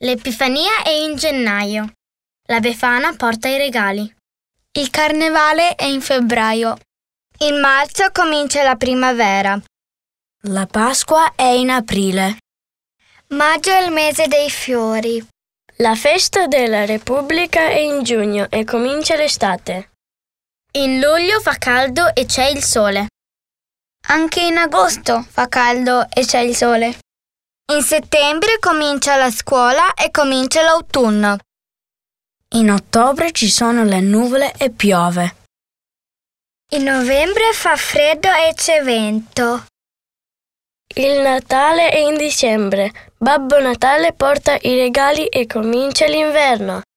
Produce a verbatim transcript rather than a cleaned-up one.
L'Epifania è in gennaio. La Befana porta i regali. Il Carnevale è in febbraio. In marzo comincia la primavera. La Pasqua è in aprile. Maggio è il mese dei fiori. La festa della Repubblica è in giugno e comincia l'estate. In luglio fa caldo e c'è il sole. Anche in agosto fa caldo e c'è il sole. In settembre comincia la scuola e comincia l'autunno. In ottobre ci sono le nuvole e piove. In novembre fa freddo e c'è vento. Il Natale è in dicembre. Babbo Natale porta i regali e comincia l'inverno.